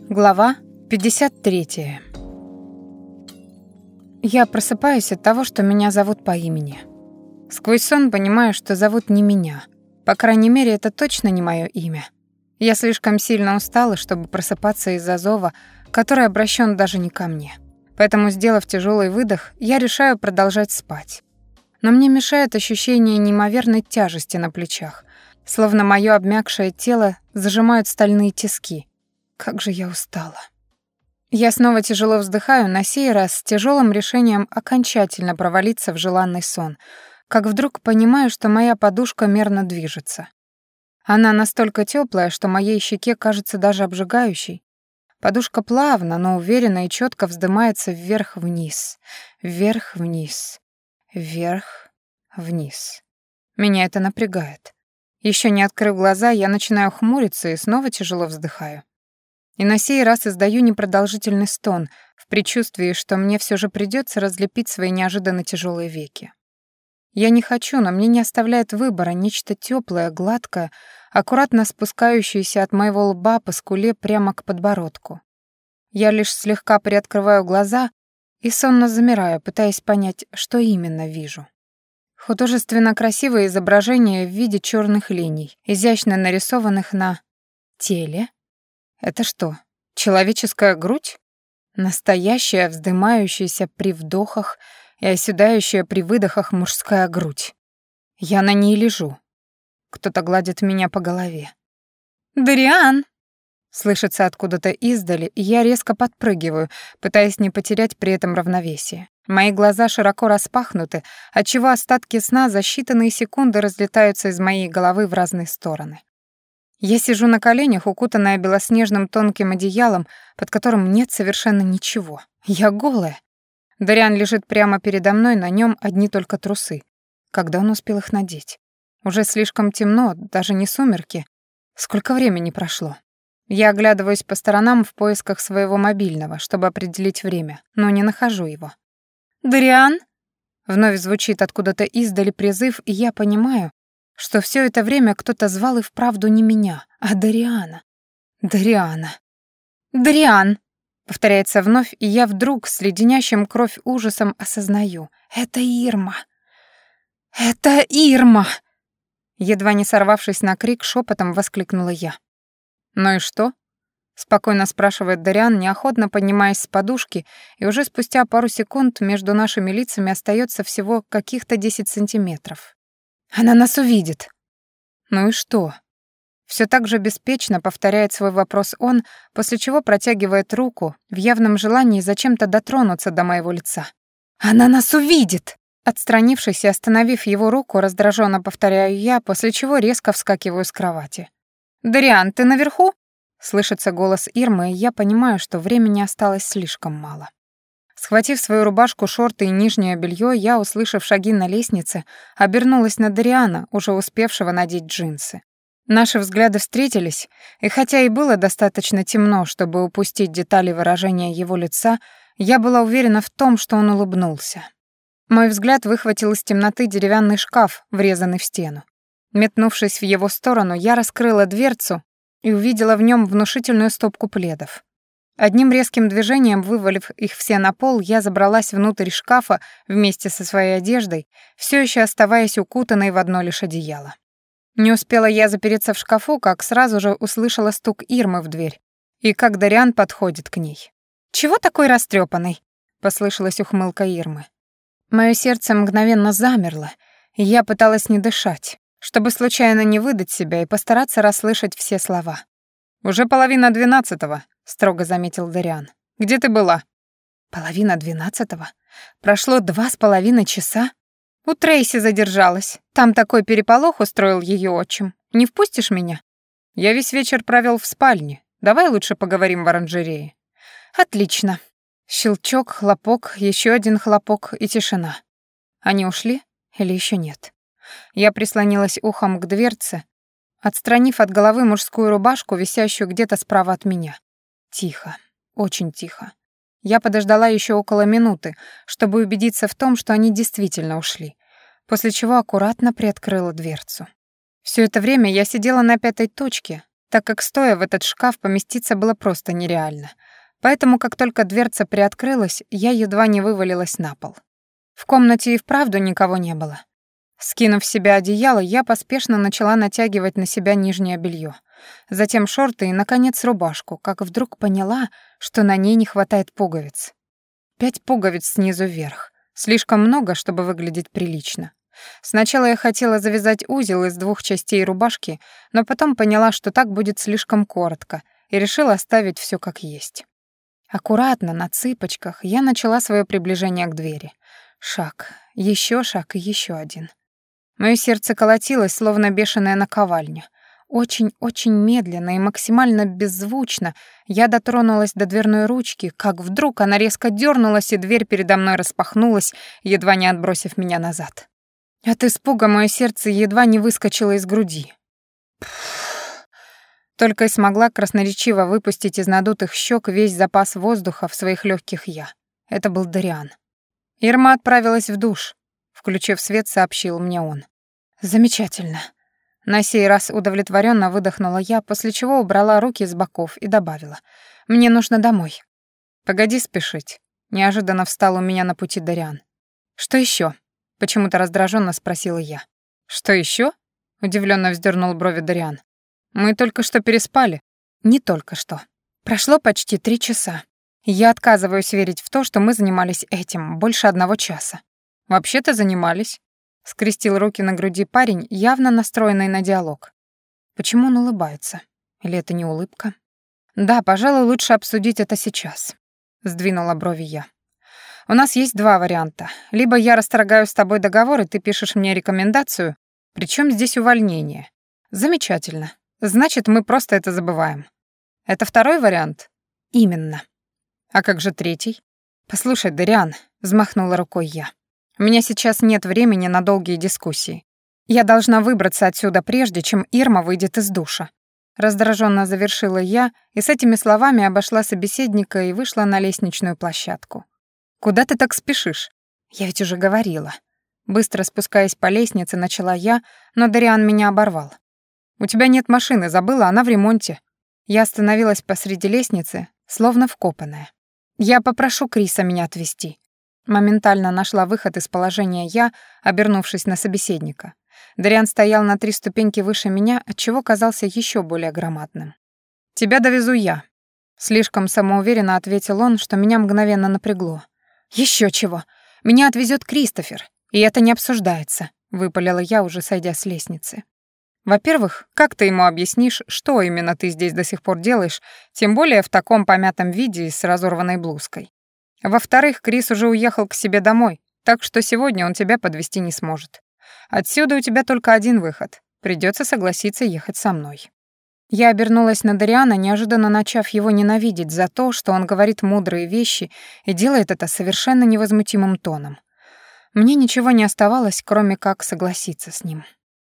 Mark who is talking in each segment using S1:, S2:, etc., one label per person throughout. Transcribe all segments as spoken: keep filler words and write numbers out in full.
S1: Глава пятьдесят третья. Я просыпаюсь от того, что меня зовут по имени. Сквозь сон понимаю, что зовут не меня. По крайней мере, это точно не мое имя. Я слишком сильно устала, чтобы просыпаться из-за зова, который обращен даже не ко мне. Поэтому, сделав тяжелый выдох, я решаю продолжать спать. Но мне мешает ощущение неимоверной тяжести на плечах, словно мое обмякшее тело зажимают стальные тиски. Как же я устала. Я снова тяжело вздыхаю, на сей раз с тяжелым решением окончательно провалиться в желанный сон, как вдруг понимаю, что моя подушка мерно движется. Она настолько теплая, что моей щеке кажется даже обжигающей. Подушка плавно, но уверенно и четко вздымается вверх-вниз, вверх-вниз, вверх-вниз. Меня это напрягает. Еще не открыв глаза, я начинаю хмуриться и снова тяжело вздыхаю. И на сей раз издаю непродолжительный стон в предчувствии, что мне все же придется разлепить свои неожиданно тяжелые веки. Я не хочу, но мне не оставляет выбора нечто теплое, гладкое, аккуратно спускающееся от моего лба по скуле прямо к подбородку. Я лишь слегка приоткрываю глаза и сонно замираю, пытаясь понять, что именно вижу. Художественно красивое изображение в виде черных линий, изящно нарисованных на теле. Это что, человеческая грудь? Настоящая, вздымающаяся при вдохах и оседающая при выдохах мужская грудь. Я на ней лежу. Кто-то гладит меня по голове. «Дариан!» Слышится откуда-то издали, и я резко подпрыгиваю, пытаясь не потерять при этом равновесие. Мои глаза широко распахнуты, отчего остатки сна за считанные секунды разлетаются из моей головы в разные стороны. Я сижу на коленях, укутанная белоснежным тонким одеялом, под которым нет совершенно ничего. Я голая. Дариан лежит прямо передо мной, на нем одни только трусы. Когда он успел их надеть? Уже слишком темно, даже не сумерки. Сколько времени прошло? Я оглядываюсь по сторонам в поисках своего мобильного, чтобы определить время, но не нахожу его. «Дариан?» Вновь звучит откуда-то издали призыв, и я понимаю, что все это время кто-то звал и вправду не меня, а Дариана. Дариана. «Дариан!» Повторяется вновь, и я вдруг с леденящим кровь ужасом осознаю. Это Ирма. Это Ирма! Едва не сорвавшись на крик, шепотом воскликнула я. «Ну и что?» Спокойно спрашивает Дариан, неохотно поднимаясь с подушки, и уже спустя пару секунд между нашими лицами остается всего каких-то десять сантиметров. «Она нас увидит». «Ну и что?» Все так же беспечно повторяет свой вопрос он, после чего протягивает руку в явном желании зачем-то дотронуться до моего лица. «Она нас увидит!» Отстранившись и остановив его руку, раздраженно повторяю я, после чего резко вскакиваю с кровати. «Дариан, ты наверху?» Слышится голос Ирмы, и я понимаю, что времени осталось слишком мало. Схватив свою рубашку, шорты и нижнее белье, я, услышав шаги на лестнице, обернулась на Дариана, уже успевшего надеть джинсы. Наши взгляды встретились, и хотя и было достаточно темно, чтобы упустить детали выражения его лица, я была уверена в том, что он улыбнулся. Мой взгляд выхватил из темноты деревянный шкаф, врезанный в стену. Метнувшись в его сторону, я раскрыла дверцу и увидела в нем внушительную стопку пледов. Одним резким движением, вывалив их все на пол, я забралась внутрь шкафа вместе со своей одеждой, все еще оставаясь укутанной в одно лишь одеяло. Не успела я запереться в шкафу, как сразу же услышала стук Ирмы в дверь, и как Дариан подходит к ней. «Чего такой растрепанный?» — послышалась ухмылка Ирмы. Мое сердце мгновенно замерло, и я пыталась не дышать, чтобы случайно не выдать себя и постараться расслышать все слова. «Уже половина двенадцатого», — строго заметил Дариан. «Где ты была?» «Половина двенадцатого? Прошло два с половиной часа? У Трейси задержалась. Там такой переполох устроил ее отчим. Не впустишь меня?» «Я весь вечер провел в спальне. Давай лучше поговорим в оранжерее». «Отлично». Щелчок, хлопок, еще один хлопок и тишина. Они ушли или еще нет? Я прислонилась ухом к дверце, отстранив от головы мужскую рубашку, висящую где-то справа от меня. Тихо, очень тихо. Я подождала еще около минуты, чтобы убедиться в том, что они действительно ушли, после чего аккуратно приоткрыла дверцу. Все это время я сидела на пятой точке, так как стоя в этот шкаф поместиться было просто нереально. Поэтому, как только дверца приоткрылась, я едва не вывалилась на пол. В комнате и вправду никого не было. Скинув с себя одеяло, я поспешно начала натягивать на себя нижнее белье, затем шорты и, наконец, рубашку, как вдруг поняла, что на ней не хватает пуговиц. Пять пуговиц снизу вверх. Слишком много, чтобы выглядеть прилично. Сначала я хотела завязать узел из двух частей рубашки, но потом поняла, что так будет слишком коротко, и решила оставить все как есть. Аккуратно, на цыпочках, я начала свое приближение к двери. Шаг, еще шаг и еще один. Моё сердце колотилось, словно бешеная наковальня. Очень-очень медленно и максимально беззвучно я дотронулась до дверной ручки, как вдруг она резко дернулась, и дверь передо мной распахнулась, едва не отбросив меня назад. От испуга моё сердце едва не выскочило из груди. Только и смогла красноречиво выпустить из надутых щек весь запас воздуха в своих легких я. Это был Дариан. Ирма отправилась в душ. Включив свет, сообщил мне он. «Замечательно». На сей раз удовлетворенно выдохнула я, после чего убрала руки с боков и добавила. «Мне нужно домой». «Погоди спешить». Неожиданно встал у меня на пути Дариан. «Что еще? Почему-то раздраженно спросила я. «Что еще? Удивленно вздернул брови Дариан. «Мы только что переспали». «Не только что. Прошло почти три часа. Я отказываюсь верить в то, что мы занимались этим больше одного часа». «Вообще-то занимались», — скрестил руки на груди парень, явно настроенный на диалог. Почему он улыбается? Или это не улыбка? «Да, пожалуй, лучше обсудить это сейчас», — сдвинула брови я. «У нас есть два варианта. Либо я расторгаю с тобой договор, и ты пишешь мне рекомендацию. Причем здесь увольнение. Замечательно. Значит, мы просто это забываем. Это второй вариант?» «Именно». «А как же третий?» «Послушай, Дариан», — взмахнула рукой я. «У меня сейчас нет времени на долгие дискуссии. Я должна выбраться отсюда прежде, чем Ирма выйдет из душа». Раздраженно завершила я и с этими словами обошла собеседника и вышла на лестничную площадку. «Куда ты так спешишь?» «Я ведь уже говорила». Быстро спускаясь по лестнице, начала я, но Дариан меня оборвал. «У тебя нет машины, забыла, она в ремонте». Я остановилась посреди лестницы, словно вкопанная. «Я попрошу Криса меня отвезти». Моментально нашла выход из положения я, обернувшись на собеседника. Дариан стоял на три ступеньки выше меня, отчего казался еще более громадным. «Тебя довезу я», — слишком самоуверенно ответил он, что меня мгновенно напрягло. «Еще чего! Меня отвезет Кристофер, и это не обсуждается», — выпалила я, уже сойдя с лестницы. «Во-первых, как ты ему объяснишь, что именно ты здесь до сих пор делаешь, тем более в таком помятом виде и с разорванной блузкой? Во-вторых, Крис уже уехал к себе домой, так что сегодня он тебя подвезти не сможет. Отсюда у тебя только один выход. Придется согласиться ехать со мной». Я обернулась на Дариана, неожиданно начав его ненавидеть за то, что он говорит мудрые вещи и делает это совершенно невозмутимым тоном. Мне ничего не оставалось, кроме как согласиться с ним.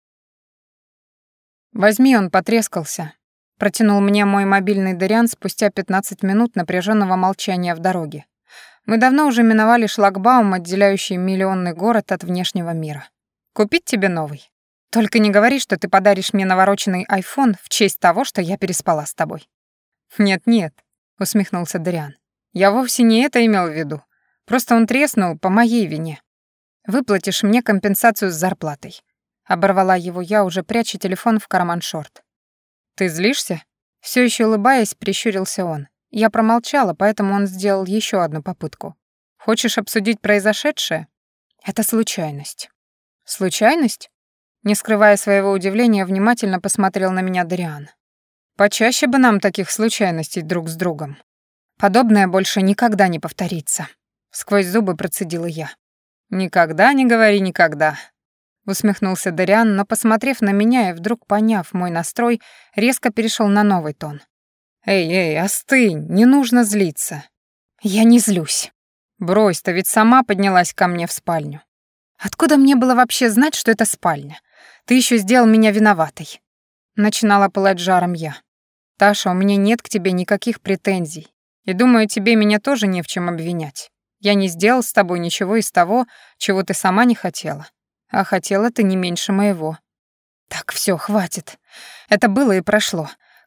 S1: «Возьми, он потрескался», — протянул мне мой мобильный Дариан спустя пятнадцать минут напряженного молчания в дороге. Мы давно уже миновали шлагбаум, отделяющий миллионный город от внешнего мира. «Купить тебе новый? Только не говори, что ты подаришь мне навороченный айфон в честь того, что я переспала с тобой». «Нет-нет», — усмехнулся Дариан. «Я вовсе не это имел в виду. Просто он треснул по моей вине. Выплатишь мне компенсацию с зарплатой». Оборвала его я, уже пряча телефон в карман шорт. «Ты злишься?» Все еще улыбаясь, прищурился он. Я промолчала, поэтому он сделал еще одну попытку. «Хочешь обсудить произошедшее?» «Это случайность». «Случайность?» Не скрывая своего удивления, внимательно посмотрел на меня Дариан. «Почаще бы нам таких случайностей друг с другом. Подобное больше никогда не повторится», — сквозь зубы процедила я. «Никогда не говори никогда», — усмехнулся Дариан, но, посмотрев на меня и вдруг поняв мой настрой, резко перешел на новый тон. «Эй, эй, остынь, не нужно злиться». «Я не злюсь». «Брось, ты ведь сама поднялась ко мне в спальню». «Откуда мне было вообще знать, что это спальня? Ты еще сделал меня виноватой». Начинала пылать жаром я. «Таша, у меня нет к тебе никаких претензий. И думаю, тебе меня тоже не в чем обвинять. Я не сделал с тобой ничего из того, чего ты сама не хотела. А хотела ты не меньше моего». «Так, все, хватит. Это было и прошло.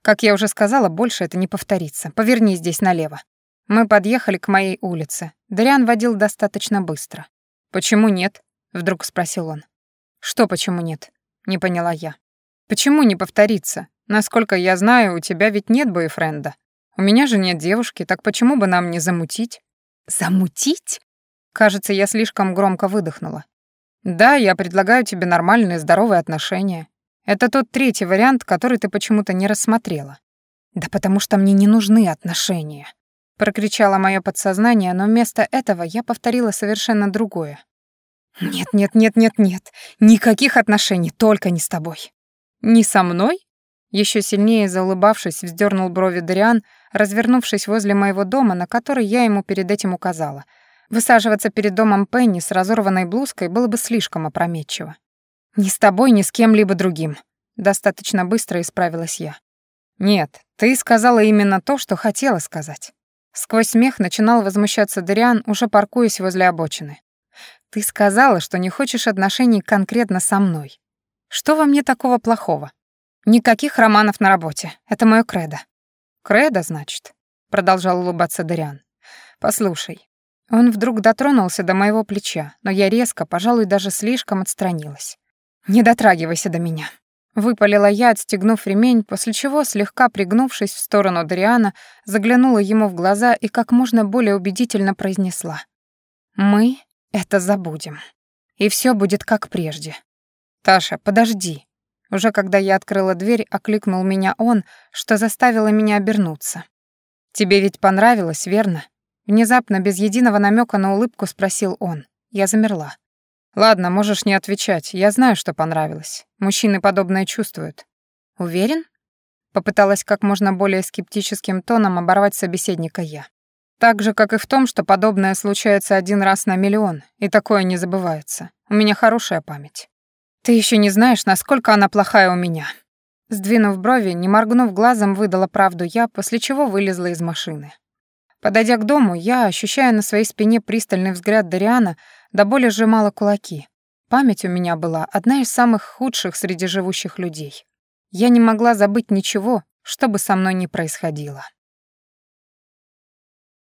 S1: Как я уже сказала, больше это не повторится. Поверни здесь налево. Мы подъехали к моей улице. Дариан водил достаточно быстро. «Почему нет?» — вдруг спросил он. «Что почему нет?» — не поняла я. «Почему не повторится? Насколько я знаю, у тебя ведь нет бойфренда. У меня же нет девушки, так почему бы нам не замутить?» «Замутить?» Кажется, я слишком громко выдохнула. «Да, я предлагаю тебе нормальные, здоровые отношения. Это тот третий вариант, который ты почему-то не рассмотрела». «Да потому что мне не нужны отношения», — прокричало мое подсознание, но вместо этого я повторила совершенно другое. «Нет, нет, нет, нет, нет, никаких отношений, только не с тобой». «Не со мной?» Еще сильнее заулыбавшись, вздернул брови Дариан, развернувшись возле моего дома, на который я ему перед этим указала. Высаживаться перед домом Пенни с разорванной блузкой было бы слишком опрометчиво. «Ни с тобой, ни с кем-либо другим», — достаточно быстро исправилась я. «Нет, ты сказала именно то, что хотела сказать». Сквозь смех начинал возмущаться Дариан, уже паркуясь возле обочины. «Ты сказала, что не хочешь отношений конкретно со мной. Что во мне такого плохого? Никаких романов на работе. Это моё кредо». «Кредо, значит?» — продолжал улыбаться Дариан. «Послушай». Он вдруг дотронулся до моего плеча, но я резко, пожалуй, даже слишком отстранилась. «Не дотрагивайся до меня», — выпалила я, отстегнув ремень, после чего, слегка пригнувшись в сторону Дариана, заглянула ему в глаза и как можно более убедительно произнесла: «Мы это забудем, и всё будет как прежде». «Таша, подожди». Уже когда я открыла дверь, окликнул меня он, что заставило меня обернуться. «Тебе ведь понравилось, верно?» Внезапно, без единого намека на улыбку, спросил он. Я замерла. «Ладно, можешь не отвечать. Я знаю, что понравилось. Мужчины подобное чувствуют». «Уверен?» Попыталась как можно более скептическим тоном оборвать собеседника я. «Так же, как и в том, что подобное случается один раз на миллион, и такое не забывается. У меня хорошая память». «Ты еще не знаешь, насколько она плохая у меня». Сдвинув брови, не моргнув глазом, выдала правду я, после чего вылезла из машины. Подойдя к дому, я, ощущая на своей спине пристальный взгляд Дариана, до боли сжимала кулаки. Память у меня была одна из самых худших среди живущих людей. Я не могла забыть ничего, что бы со мной ни происходило.